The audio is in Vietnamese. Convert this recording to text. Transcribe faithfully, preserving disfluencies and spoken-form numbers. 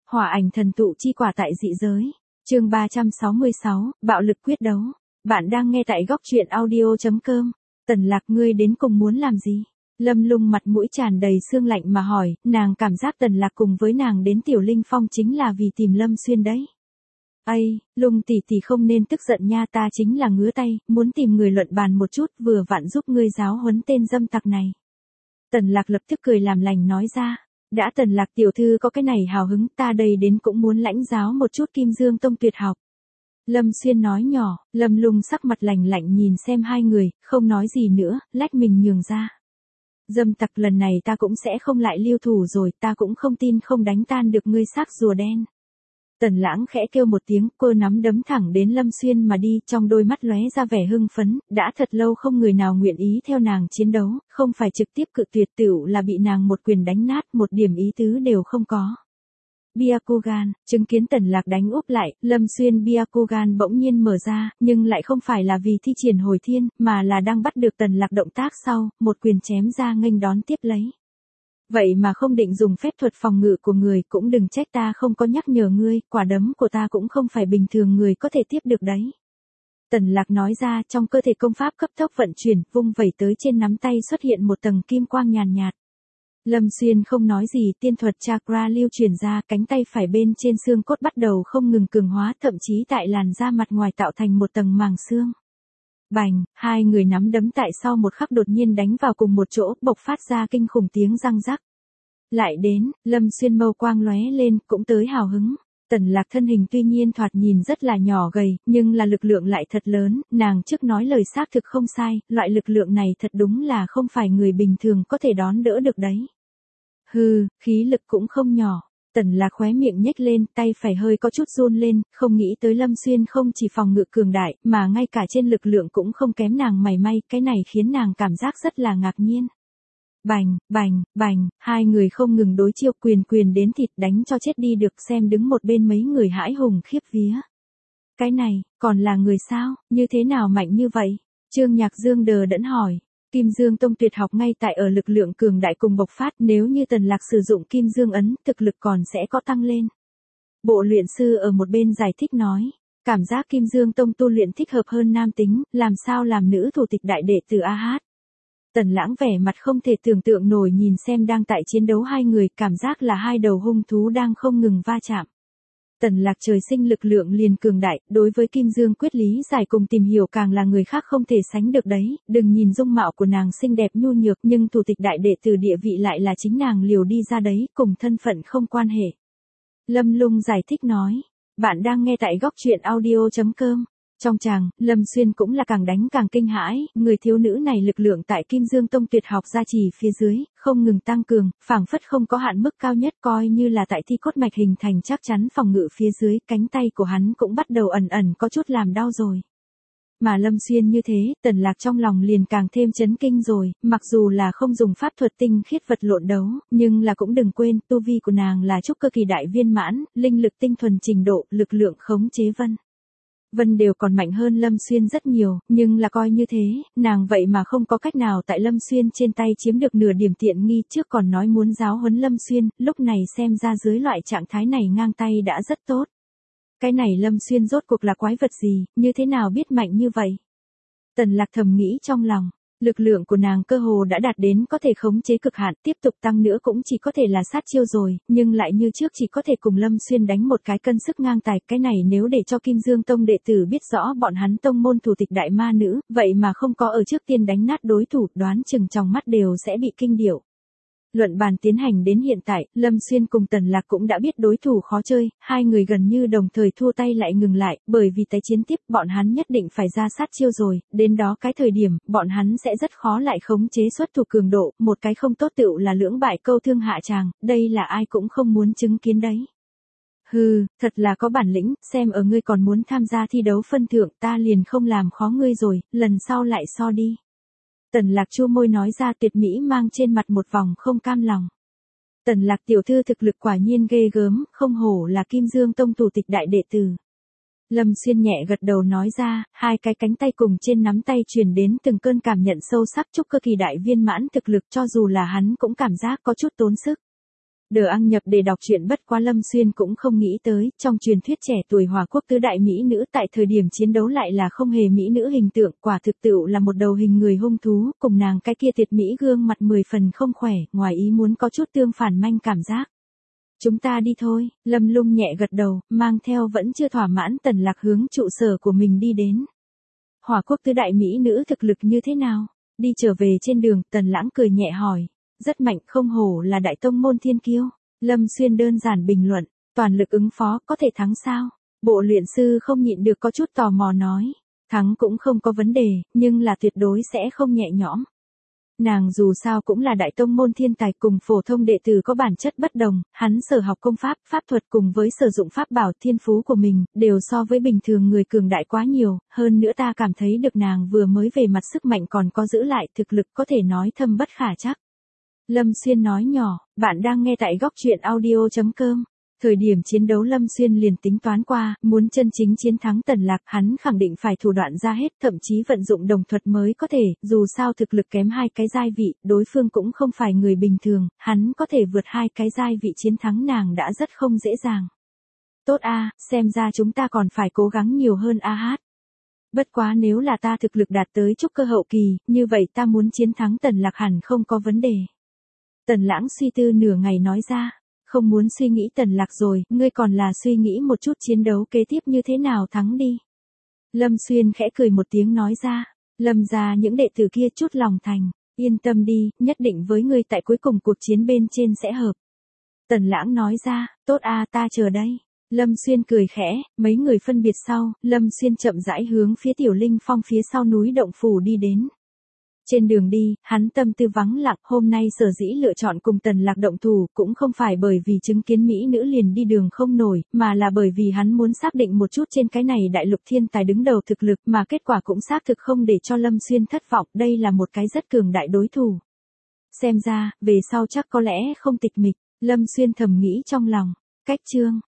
Hỏa ảnh thần tụ chi quả tại dị giới. Chương ba trăm sáu mươi sáu, bạo lực quyết đấu. Bạn đang nghe tại góc truyện audio chấm com. Tần Lạc, ngươi đến cùng muốn làm gì? Lâm Lung mặt mũi tràn đầy sương lạnh mà hỏi, nàng cảm giác Tần Lạc cùng với nàng đến Tiểu Linh Phong chính là vì tìm Lâm Xuyên đấy. Ây, Lung tỷ tỷ không nên tức giận nha, ta chính là ngứa tay, muốn tìm người luận bàn một chút, vừa vặn giúp ngươi giáo huấn tên dâm tặc này. Tần Lạc lập tức cười làm lành nói ra, đã Tần Lạc tiểu thư có cái này hào hứng, ta đây đến cũng muốn lãnh giáo một chút Kim Dương Tông tuyệt học. Lâm Xuyên nói nhỏ, Lâm Lung sắc mặt lạnh lạnh nhìn xem hai người, không nói gì nữa, lách mình nhường ra. Dâm tặc, lần này ta cũng sẽ không lại lưu thủ rồi, ta cũng không tin không đánh tan được ngươi xác rùa đen. Tần Lãng khẽ kêu một tiếng, cô nắm đấm thẳng đến Lâm Xuyên mà đi, trong đôi mắt lóe ra vẻ hưng phấn, đã thật lâu không người nào nguyện ý theo nàng chiến đấu, không phải trực tiếp cự tuyệt tựu là bị nàng một quyền đánh nát, một điểm ý tứ đều không có. Byakugan, chứng kiến Tần Lạc đánh úp lại, Lâm Xuyên Byakugan bỗng nhiên mở ra, nhưng lại không phải là vì thi triển hồi thiên, mà là đang bắt được Tần Lạc động tác sau, một quyền chém ra nghênh đón tiếp lấy. Vậy mà không định dùng phép thuật phòng ngự của người, cũng đừng trách ta không có nhắc nhở ngươi, quả đấm của ta cũng không phải bình thường người có thể tiếp được đấy. Tần Lạc nói ra, trong cơ thể công pháp cấp tốc vận chuyển, vung vẩy tới trên nắm tay xuất hiện một tầng kim quang nhàn nhạt. Lâm Xuyên không nói gì, tiên thuật chakra lưu truyền ra, cánh tay phải bên trên xương cốt bắt đầu không ngừng cường hóa, thậm chí tại làn da mặt ngoài tạo thành một tầng màng xương. Bành, hai người nắm đấm tại sau một khắc đột nhiên đánh vào cùng một chỗ, bộc phát ra kinh khủng tiếng răng rắc. Lại đến, Lâm Xuyên mâu quang lóe lên, cũng tới hào hứng. Tần Lạc thân hình tuy nhiên thoạt nhìn rất là nhỏ gầy, nhưng là lực lượng lại thật lớn, nàng trước nói lời xác thực không sai, loại lực lượng này thật đúng là không phải người bình thường có thể đón đỡ được đấy. Hừ, khí lực cũng không nhỏ. Tần Lạc khóe miệng nhếch lên, tay phải hơi có chút run lên, không nghĩ tới Lâm Xuyên không chỉ phòng ngự cường đại, mà ngay cả trên lực lượng cũng không kém nàng mảy may, cái này khiến nàng cảm giác rất là ngạc nhiên. Bành, bành, bành, hai người không ngừng đối chiêu, quyền quyền đến thịt, đánh cho chết đi được, xem đứng một bên mấy người hãi hùng khiếp vía. Cái này, còn là người sao, như thế nào mạnh như vậy? Trương Nhạc Dương đờ đẫn hỏi. Kim Dương Tông tuyệt học ngay tại ở lực lượng cường đại cùng bộc phát, nếu như Tần Lạc sử dụng Kim Dương ấn, thực lực còn sẽ có tăng lên. Bộ luyện sư ở một bên giải thích nói, cảm giác Kim Dương Tông tu luyện thích hợp hơn nam tính, làm sao làm nữ thủ tịch đại đệ tử a hát. Tần Lãng vẻ mặt không thể tưởng tượng nổi nhìn xem đang tại chiến đấu hai người, cảm giác là hai đầu hung thú đang không ngừng va chạm. Tần Lạc trời sinh lực lượng liền cường đại, đối với Kim Dương quyết lý giải cùng tìm hiểu càng là người khác không thể sánh được đấy, đừng nhìn dung mạo của nàng xinh đẹp nhu nhược, nhưng thủ tịch đại đệ tử địa vị lại là chính nàng liều đi ra đấy, cùng thân phận không quan hệ. Lâm Lung giải thích nói, bạn đang nghe tại góc truyện audio chấm com. Trong tràng, Lâm Xuyên cũng là càng đánh càng kinh hãi, người thiếu nữ này lực lượng tại Kim Dương Tông tuyệt học gia trì phía dưới, không ngừng tăng cường, phảng phất không có hạn mức cao nhất, coi như là tại thi cốt mạch hình thành chắc chắn phòng ngự phía dưới, cánh tay của hắn cũng bắt đầu ẩn ẩn có chút làm đau rồi. Mà Lâm Xuyên như thế, Tần Lạc trong lòng liền càng thêm chấn kinh rồi, mặc dù là không dùng pháp thuật tinh khiết vật lộn đấu, nhưng là cũng đừng quên, tu vi của nàng là trúc cơ kỳ đại viên mãn, linh lực tinh thuần trình độ, lực lượng khống chế vân. Vân đều còn mạnh hơn Lâm Xuyên rất nhiều, nhưng là coi như thế, nàng vậy mà không có cách nào tại Lâm Xuyên trên tay chiếm được nửa điểm tiện nghi, trước còn nói muốn giáo huấn Lâm Xuyên, lúc này xem ra dưới loại trạng thái này ngang tay đã rất tốt. Cái này Lâm Xuyên rốt cuộc là quái vật gì, như thế nào biết mạnh như vậy? Tần Lạc thầm nghĩ trong lòng. Lực lượng của nàng cơ hồ đã đạt đến có thể khống chế cực hạn, tiếp tục tăng nữa cũng chỉ có thể là sát chiêu rồi, nhưng lại như trước chỉ có thể cùng Lâm Xuyên đánh một cái cân sức ngang tài, cái này nếu để cho Kim Dương Tông đệ tử biết rõ bọn hắn tông môn thủ tịch đại ma nữ, vậy mà không có ở trước tiên đánh nát đối thủ, đoán chừng trong mắt đều sẽ bị kinh điệu. Luận bàn tiến hành đến hiện tại, Lâm Xuyên cùng Tần Lạc cũng đã biết đối thủ khó chơi, hai người gần như đồng thời thua tay lại ngừng lại, bởi vì tái chiến tiếp bọn hắn nhất định phải ra sát chiêu rồi, đến đó cái thời điểm, bọn hắn sẽ rất khó lại khống chế xuất thủ cường độ, một cái không tốt tựu là lưỡng bại câu thương hạ tràng, đây là ai cũng không muốn chứng kiến đấy. Hừ, thật là có bản lĩnh, xem ở ngươi còn muốn tham gia thi đấu phân thượng, ta liền không làm khó ngươi rồi, lần sau lại so đi. Tần Lạc chua môi nói ra, tuyệt mỹ mang trên mặt một vòng không cam lòng. Tần Lạc tiểu thư thực lực quả nhiên ghê gớm, không hổ là Kim Dương Tông thủ tịch đại đệ tử. Lâm Xuyên nhẹ gật đầu nói ra, hai cái cánh tay cùng trên nắm tay truyền đến từng cơn cảm nhận sâu sắc, trúc cơ kỳ đại viên mãn thực lực, cho dù là hắn cũng cảm giác có chút tốn sức. Đờ ăn nhập để đọc truyện, bất quá Lâm Xuyên cũng không nghĩ tới, trong truyền thuyết trẻ tuổi Hòa Quốc tứ đại mỹ nữ tại thời điểm chiến đấu lại là không hề mỹ nữ hình tượng, quả thực tựu là một đầu hình người hung thú, cùng nàng cái kia tuyệt mỹ gương mặt mười phần không khỏe, ngoài ý muốn có chút tương phản manh cảm giác. Chúng ta đi thôi, Lâm Lung nhẹ gật đầu, mang theo vẫn chưa thỏa mãn Tần Lạc hướng trụ sở của mình đi đến. Hòa Quốc tứ đại mỹ nữ thực lực như thế nào? Đi trở về trên đường, Tần Lãng cười nhẹ hỏi. Rất mạnh, không hổ là đại tông môn thiên kiêu. Lâm Xuyên đơn giản bình luận, toàn lực ứng phó, có thể thắng sao? Bộ luyện sư không nhịn được có chút tò mò nói. Thắng cũng không có vấn đề, nhưng là tuyệt đối sẽ không nhẹ nhõm. Nàng dù sao cũng là đại tông môn thiên tài, cùng phổ thông đệ tử có bản chất bất đồng, hắn sở học công pháp, pháp thuật cùng với sử dụng pháp bảo thiên phú của mình, đều so với bình thường người cường đại quá nhiều, hơn nữa ta cảm thấy được nàng vừa mới về mặt sức mạnh còn có giữ lại thực lực, có thể nói thâm bất khả trắc. Lâm Xuyên nói nhỏ, bạn đang nghe tại góc truyện audio chấm com. Thời điểm chiến đấu Lâm Xuyên liền tính toán qua, muốn chân chính chiến thắng Tần Lạc, hắn khẳng định phải thủ đoạn ra hết, thậm chí vận dụng đồng thuật mới có thể, dù sao thực lực kém hai cái giai vị, đối phương cũng không phải người bình thường, hắn có thể vượt hai cái giai vị chiến thắng nàng đã rất không dễ dàng. Tốt a, xem ra chúng ta còn phải cố gắng nhiều hơn a hát. Bất quá nếu là ta thực lực đạt tới trúc cơ hậu kỳ, như vậy ta muốn chiến thắng Tần Lạc hẳn không có vấn đề. Tần Lãng suy tư nửa ngày nói ra. Không muốn suy nghĩ Tần Lạc rồi, ngươi còn là suy nghĩ một chút chiến đấu kế tiếp như thế nào thắng đi. Lâm Xuyên khẽ cười một tiếng nói ra, Lâm ra những đệ tử kia chút lòng thành, yên tâm đi, nhất định với ngươi tại cuối cùng cuộc chiến bên trên sẽ hợp. Tần Lãng nói ra, tốt a, ta chờ đây. Lâm Xuyên cười khẽ, mấy người phân biệt sau, Lâm Xuyên chậm rãi hướng phía Tiểu Linh Phong phía sau núi động phủ đi đến. Trên đường đi, hắn tâm tư vắng lặng, hôm nay sở dĩ lựa chọn cùng Tần Lạc động thủ, cũng không phải bởi vì chứng kiến mỹ nữ liền đi đường không nổi, mà là bởi vì hắn muốn xác định một chút trên cái này đại lục thiên tài đứng đầu thực lực, mà kết quả cũng xác thực không để cho Lâm Xuyên thất vọng, đây là một cái rất cường đại đối thủ. Xem ra, về sau chắc có lẽ không tịch mịch, Lâm Xuyên thầm nghĩ trong lòng. Cách chương